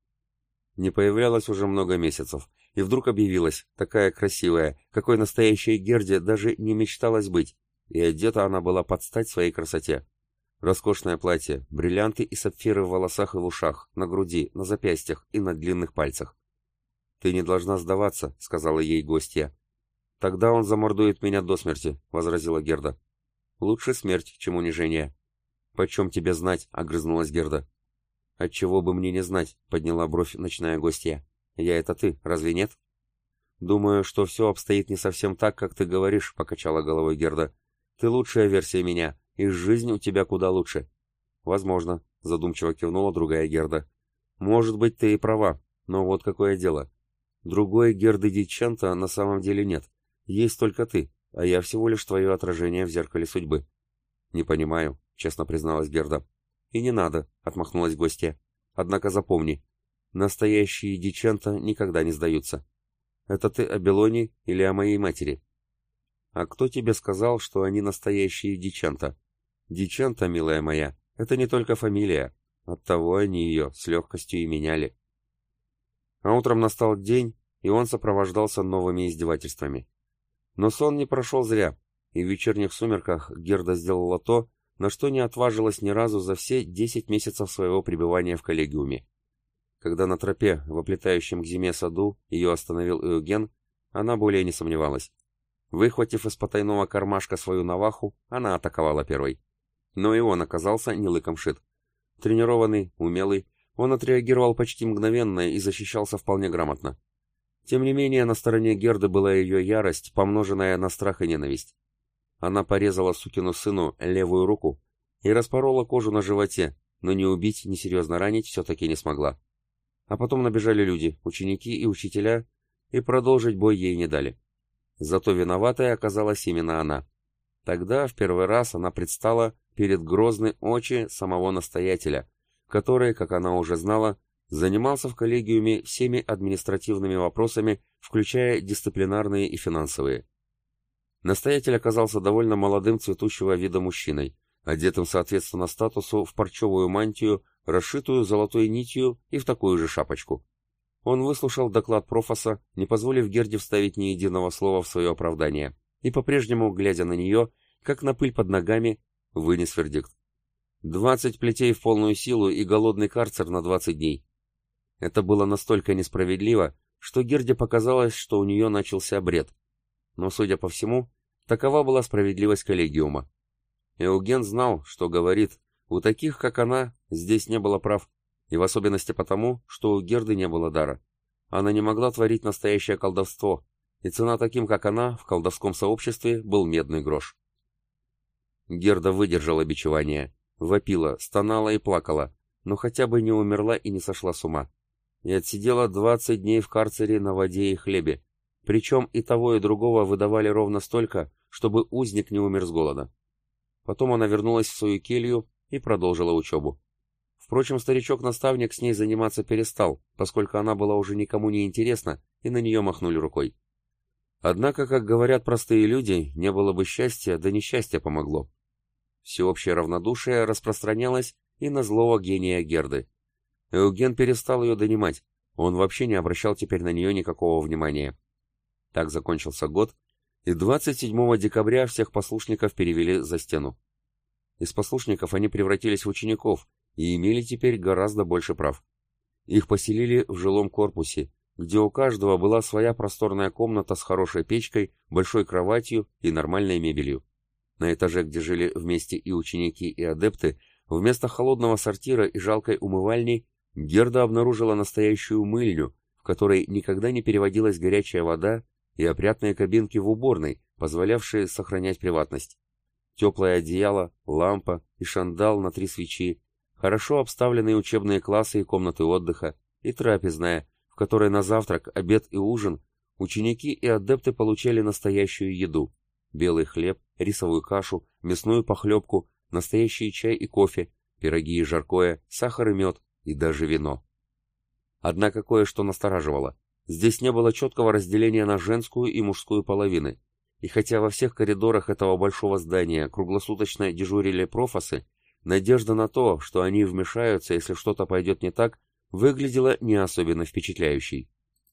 Не появлялась уже много месяцев, и вдруг объявилась, такая красивая, какой настоящей Герде даже не мечталось быть, и одета она была под стать своей красоте. Роскошное платье, бриллианты и сапфиры в волосах и в ушах, на груди, на запястьях и на длинных пальцах. «Ты не должна сдаваться», — сказала ей гостья. «Тогда он замордует меня до смерти», — возразила Герда. «Лучше смерть, чем унижение». «Почем тебе знать?» — огрызнулась Герда. «Отчего бы мне не знать?» — подняла бровь ночная гостья. «Я — это ты, разве нет?» «Думаю, что все обстоит не совсем так, как ты говоришь», — покачала головой Герда. «Ты лучшая версия меня, и жизнь у тебя куда лучше». «Возможно», — задумчиво кивнула другая Герда. «Может быть, ты и права, но вот какое дело. Другой Герды Дичанта на самом деле нет. Есть только ты, а я всего лишь твое отражение в зеркале судьбы». «Не понимаю», — честно призналась Герда. «И не надо», — отмахнулась гостья. «Однако запомни, настоящие Дичанта никогда не сдаются. Это ты о Белоне или о моей матери?» «А кто тебе сказал, что они настоящие Дичанта? Дичанта, милая моя, это не только фамилия. Оттого они ее с легкостью и меняли». А утром настал день, и он сопровождался новыми издевательствами. Но сон не прошел зря, и в вечерних сумерках Герда сделала то, на что не отважилась ни разу за все десять месяцев своего пребывания в коллегиуме. Когда на тропе, в оплетающем к зиме саду, ее остановил Эуген, она более не сомневалась. Выхватив из потайного кармашка свою наваху, она атаковала первой. Но и он оказался не лыком шит. Тренированный, умелый, он отреагировал почти мгновенно и защищался вполне грамотно. Тем не менее, на стороне Герды была ее ярость, помноженная на страх и ненависть. Она порезала сукину сыну левую руку и распорола кожу на животе, но ни убить, ни серьезно ранить все-таки не смогла. А потом набежали люди, ученики и учителя, и продолжить бой ей не дали. Зато виноватой оказалась именно она. Тогда в первый раз она предстала перед грозной очи самого настоятеля, который, как она уже знала, занимался в коллегиуме всеми административными вопросами, включая дисциплинарные и финансовые. Настоятель оказался довольно молодым цветущего вида мужчиной, одетым соответственно статусу в парчевую мантию, расшитую золотой нитью и в такую же шапочку. Он выслушал доклад профоса, не позволив Герде вставить ни единого слова в свое оправдание, и по-прежнему, глядя на нее, как на пыль под ногами, вынес вердикт. Двадцать плетей в полную силу и голодный карцер на двадцать дней. Это было настолько несправедливо, что Герде показалось, что у нее начался бред. Но, судя по всему, такова была справедливость коллегиума. Эуген знал, что говорит, у таких, как она, здесь не было прав, и в особенности потому, что у Герды не было дара. Она не могла творить настоящее колдовство, и цена таким, как она, в колдовском сообществе был медный грош. Герда выдержала бичевание, вопила, стонала и плакала, но хотя бы не умерла и не сошла с ума. И отсидела двадцать дней в карцере на воде и хлебе, причем и того, и другого выдавали ровно столько, чтобы узник не умер с голода. Потом она вернулась в свою келью и продолжила учебу. Впрочем, старичок-наставник с ней заниматься перестал, поскольку она была уже никому не интересна, и на нее махнули рукой. Однако, как говорят простые люди, не было бы счастья, да несчастье помогло. Всеобщее равнодушие распространялось и на злого гения Герды. Эуген перестал ее донимать, он вообще не обращал теперь на нее никакого внимания. Так закончился год, и двадцать седьмого декабря всех послушников перевели за стену. Из послушников они превратились в учеников и имели теперь гораздо больше прав. Их поселили в жилом корпусе, где у каждого была своя просторная комната с хорошей печкой, большой кроватью и нормальной мебелью. На этаже, где жили вместе и ученики, и адепты, вместо холодного сортира и жалкой умывальни Герда обнаружила настоящую мыльню, в которой никогда не переводилась горячая вода, и опрятные кабинки в уборной, позволявшие сохранять приватность. Теплое одеяло, лампа и шандал на три свечи, хорошо обставленные учебные классы и комнаты отдыха, и трапезная, в которой на завтрак, обед и ужин ученики и адепты получали настоящую еду: белый хлеб, рисовую кашу, мясную похлебку, настоящий чай и кофе, пироги и жаркое, сахар и мед, и даже вино. Однако кое-что настораживало. Здесь не было четкого разделения на женскую и мужскую половины, и хотя во всех коридорах этого большого здания круглосуточно дежурили профосы, надежда на то, что они вмешаются, если что-то пойдет не так, выглядела не особенно впечатляющей.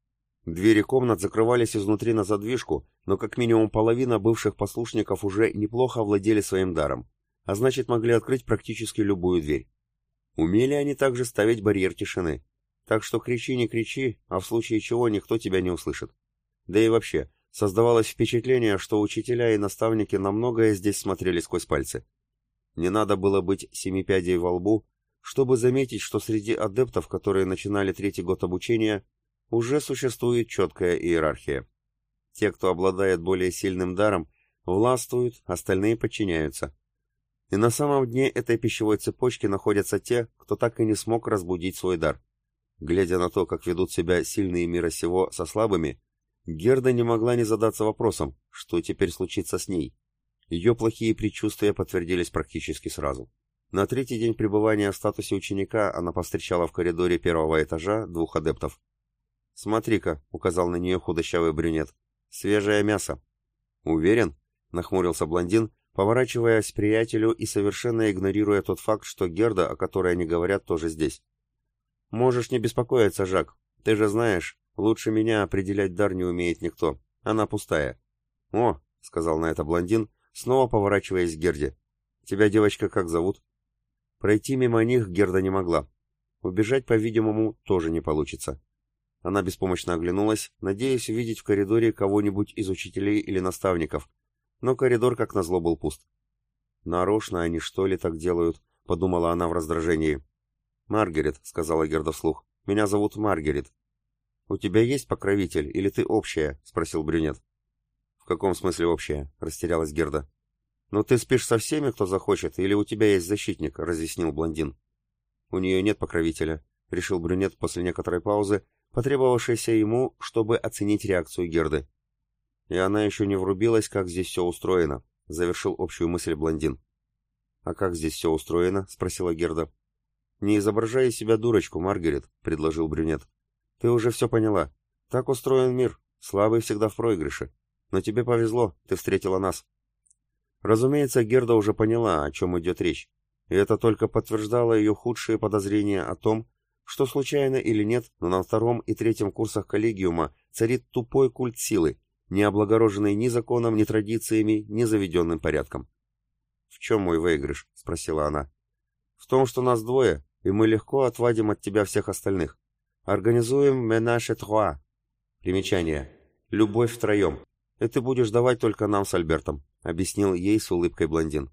Двери комнат закрывались изнутри на задвижку, но как минимум половина бывших послушников уже неплохо владели своим даром, а значит могли открыть практически любую дверь. Умели они также ставить барьер тишины, так что кричи не кричи, а в случае чего никто тебя не услышит. Да и вообще, создавалось впечатление, что учителя и наставники на многое здесь смотрели сквозь пальцы. Не надо было быть семипядей во лбу, чтобы заметить, что среди адептов, которые начинали третий год обучения, уже существует четкая иерархия. Те, кто обладает более сильным даром, властвуют, остальные подчиняются. И на самом дне этой пищевой цепочки находятся те, кто так и не смог разбудить свой дар. Глядя на то, как ведут себя сильные мира сего со слабыми, Герда не могла не задаться вопросом, что теперь случится с ней. Ее плохие предчувствия подтвердились практически сразу. На третий день пребывания в статусе ученика она повстречала в коридоре первого этажа двух адептов. «Смотри-ка», — указал на нее худощавый брюнет, — «свежее мясо». «Уверен?» — нахмурился блондин, поворачиваясь к приятелю и совершенно игнорируя тот факт, что Герда, о которой они говорят, тоже здесь. «Можешь не беспокоиться, Жак. Ты же знаешь, лучше меня определять дар не умеет никто. Она пустая». «О», — сказал на это блондин, снова поворачиваясь к Герде. «Тебя, девочка, как зовут?» Пройти мимо них Герда не могла. Убежать, по-видимому, тоже не получится. Она беспомощно оглянулась, надеясь увидеть в коридоре кого-нибудь из учителей или наставников, но коридор, как назло, был пуст. «Нарочно они, что ли, так делают?» — подумала она в раздражении. «Маргарет», — сказала Герда вслух, — «меня зовут Маргарет». «У тебя есть покровитель, или ты общая?» — спросил брюнет. «В каком смысле общая?» — растерялась Герда. «Ну ты спишь со всеми, кто захочет, или у тебя есть защитник?» — разъяснил блондин. «У нее нет покровителя», — решил брюнет после некоторой паузы, потребовавшейся ему, чтобы оценить реакцию Герды. «И она еще не врубилась, как здесь все устроено», — завершил общую мысль блондин. «А как здесь все устроено?» — спросила Герда. «Не изображай из себя дурочку, Маргарет», — предложил брюнет. «Ты уже все поняла. Так устроен мир. Слабый всегда в проигрыше. Но тебе повезло, ты встретила нас». Разумеется, Герда уже поняла, о чем идет речь, и это только подтверждало ее худшие подозрения о том, что случайно или нет, но на втором и третьем курсах коллегиума царит тупой культ силы, не облагороженный ни законом, ни традициями, ни заведенным порядком. «В чем мой выигрыш?» — спросила она. «В том, что нас двое, и мы легко отвадим от тебя всех остальных. Организуем менаж à trois». Примечание. «Любовь втроем. И ты будешь давать только нам с Альбертом», — объяснил ей с улыбкой блондин.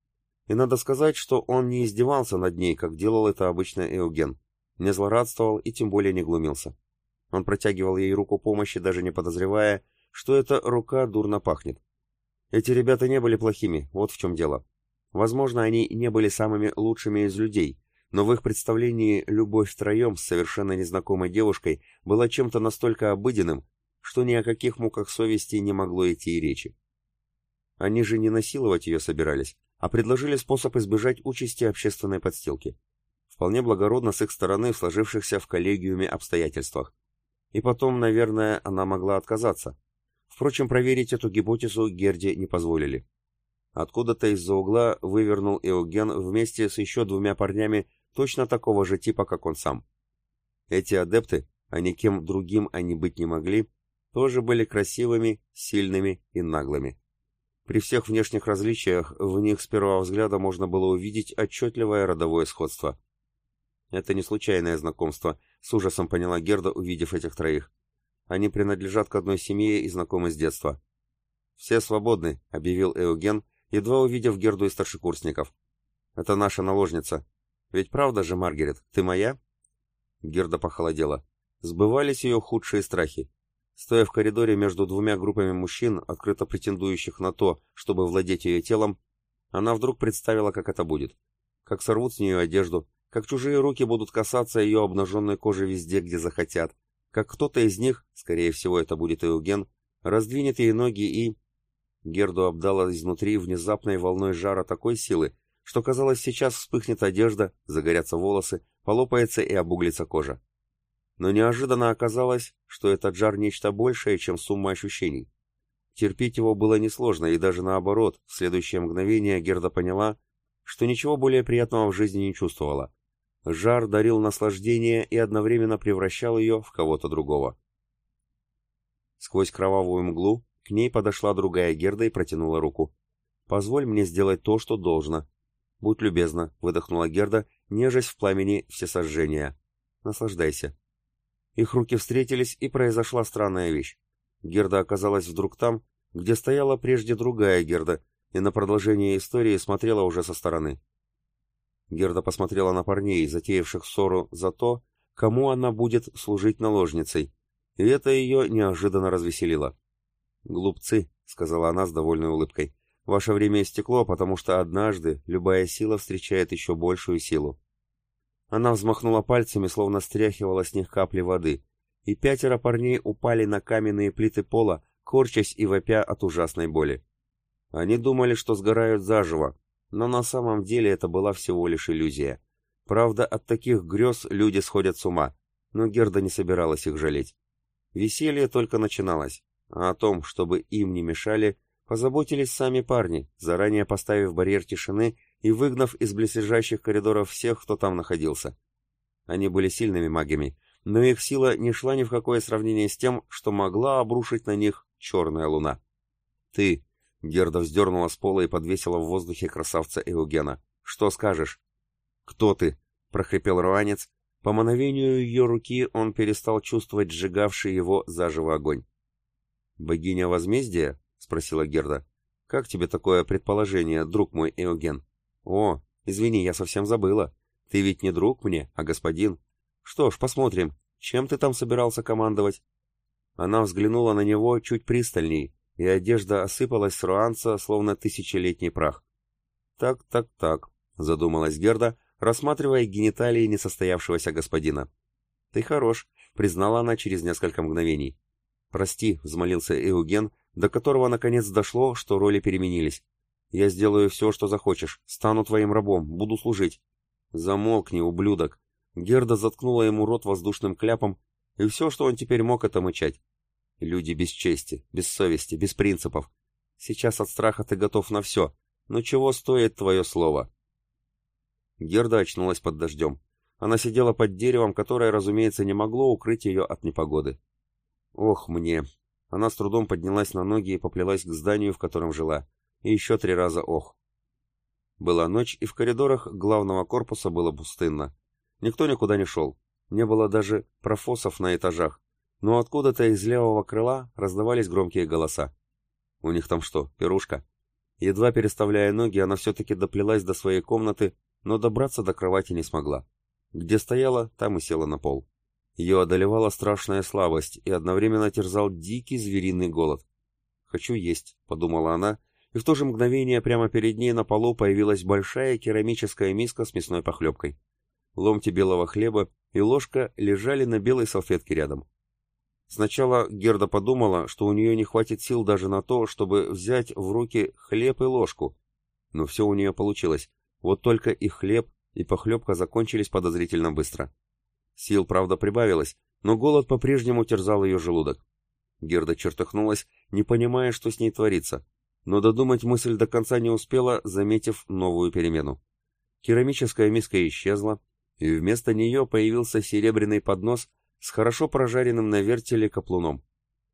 И надо сказать, что он не издевался над ней, как делал это обычно Эуген, не злорадствовал и тем более не глумился. Он протягивал ей руку помощи, даже не подозревая, что эта рука дурно пахнет. Эти ребята не были плохими, вот в чем дело. Возможно, они не были самыми лучшими из людей, но в их представлении любовь втроем с совершенно незнакомой девушкой была чем-то настолько обыденным, что ни о каких муках совести не могло идти и речи. Они же не насиловать ее собирались, а предложили способ избежать участи общественной подстилки. Вполне благородно с их стороны в сложившихся в коллегиуме обстоятельствах. И потом, наверное, она могла отказаться. Впрочем, проверить эту гипотезу Герде не позволили. Откуда-то из-за угла вывернул Эуген вместе с еще двумя парнями точно такого же типа, как он сам. Эти адепты, а никем другим они быть не могли, тоже были красивыми, сильными и наглыми. При всех внешних различиях в них с первого взгляда можно было увидеть отчетливое родовое сходство. Это не случайное знакомство, с ужасом поняла Герда, увидев этих троих. Они принадлежат к одной семье и знакомы с детства. «Все свободны», — объявил Эуген, едва увидев Герду и старшекурсников. «Это наша наложница. Ведь правда же, Маргарет, ты моя?» Герда похолодела. Сбывались ее худшие страхи. Стоя в коридоре между двумя группами мужчин, открыто претендующих на то, чтобы владеть ее телом, она вдруг представила, как это будет. Как сорвут с нее одежду, как чужие руки будут касаться ее обнаженной кожи везде, где захотят, как кто-то из них, скорее всего это будет Эуген, раздвинет ей ноги и... Герду обдала изнутри внезапной волной жара такой силы, что казалось, сейчас вспыхнет одежда, загорятся волосы, полопается и обуглится кожа. Но неожиданно оказалось, что этот жар нечто большее, чем сумма ощущений. Терпеть его было несложно, и даже наоборот, в следующее мгновение Герда поняла, что ничего более приятного в жизни не чувствовала. Жар дарил наслаждение и одновременно превращал ее в кого-то другого. Сквозь кровавую мглу к ней подошла другая Герда и протянула руку. «Позволь мне сделать то, что должно». «Будь любезна», — выдохнула Герда, нежась в пламени всесожжения. «Наслаждайся». Их руки встретились, и произошла странная вещь. Герда оказалась вдруг там, где стояла прежде другая Герда, и на продолжение истории смотрела уже со стороны. Герда посмотрела на парней, затеявших ссору за то, кому она будет служить наложницей, и это ее неожиданно развеселило. «Глупцы», — сказала она с довольной улыбкой, — «ваше время истекло, потому что однажды любая сила встречает еще большую силу». Она взмахнула пальцами, словно стряхивала с них капли воды, и пятеро парней упали на каменные плиты пола, корчась и вопя от ужасной боли. Они думали, что сгорают заживо, но на самом деле это была всего лишь иллюзия. Правда, от таких грез люди сходят с ума, но Герда не собиралась их жалеть. Веселье только начиналось, а о том, чтобы им не мешали, позаботились сами парни, заранее поставив барьер тишины и выгнав из близлежащих коридоров всех, кто там находился. Они были сильными магами, но их сила не шла ни в какое сравнение с тем, что могла обрушить на них черная луна. «Ты...» — Герда вздернула с пола и подвесила в воздухе красавца Эугена. «Что скажешь?» «Кто ты?» — прохрипел руанец. По мановению ее руки он перестал чувствовать сжигавший его заживо огонь. «Богиня возмездия?» — спросила Герда. «Как тебе такое предположение, друг мой Эуген?» «О, извини, я совсем забыла. Ты ведь не друг мне, а господин. Что ж, посмотрим, чем ты там собирался командовать?» Она взглянула на него чуть пристальней, и одежда осыпалась с руанца, словно тысячелетний прах. «Так, так, так», — задумалась Герда, рассматривая гениталии несостоявшегося господина. «Ты хорош», — признала она через несколько мгновений. «Прости», — взмолился Эуген, до которого наконец дошло, что роли переменились. «Я сделаю все, что захочешь, стану твоим рабом, буду служить». «Замолкни, ублюдок!» Герда заткнула ему рот воздушным кляпом, и все, что он теперь мог, это мычать. «Люди без чести, без совести, без принципов. Сейчас от страха ты готов на все, но чего стоит твое слово?» Герда очнулась под дождем. Она сидела под деревом, которое, разумеется, не могло укрыть ее от непогоды. «Ох мне!» Она с трудом поднялась на ноги и поплелась к зданию, в котором жила. И еще три раза ох. Была ночь, и в коридорах главного корпуса было пустынно. Никто никуда не шел. Не было даже профосов на этажах. Но откуда-то из левого крыла раздавались громкие голоса. У них там что, пирушка? Едва переставляя ноги, она все-таки доплелась до своей комнаты, но добраться до кровати не смогла. Где стояла, там и села на пол. Ее одолевала страшная слабость, и одновременно терзал дикий звериный голод. «Хочу есть», — подумала она, и в то же мгновение прямо перед ней на полу появилась большая керамическая миска с мясной похлебкой. Ломти белого хлеба и ложка лежали на белой салфетке рядом. Сначала Герда подумала, что у нее не хватит сил даже на то, чтобы взять в руки хлеб и ложку. Но все у нее получилось. Вот только и хлеб, и похлебка закончились подозрительно быстро. Сил, правда, прибавилось, но голод по-прежнему терзал ее желудок. Герда чертыхнулась, не понимая, что с ней творится, но додумать мысль до конца не успела, заметив новую перемену. Керамическая миска исчезла, и вместо нее появился серебряный поднос с хорошо прожаренным на вертеле каплуном.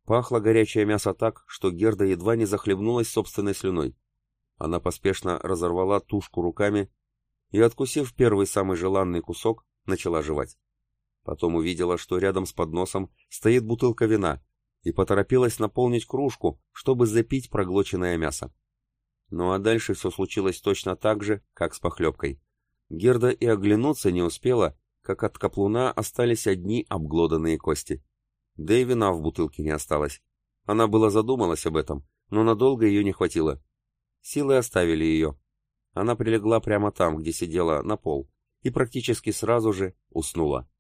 Пахло горячее мясо так, что Герда едва не захлебнулась собственной слюной. Она поспешно разорвала тушку руками и, откусив первый самый желанный кусок, начала жевать. Потом увидела, что рядом с подносом стоит бутылка вина, и поторопилась наполнить кружку, чтобы запить проглоченное мясо. Ну а дальше все случилось точно так же, как с похлебкой. Герда и оглянуться не успела, как от каплуна остались одни обглоданные кости. Да и вина в бутылке не осталось. Она была задумалась об этом, но надолго ее не хватило. Силы оставили ее. Она прилегла прямо там, где сидела, на пол, и практически сразу же уснула.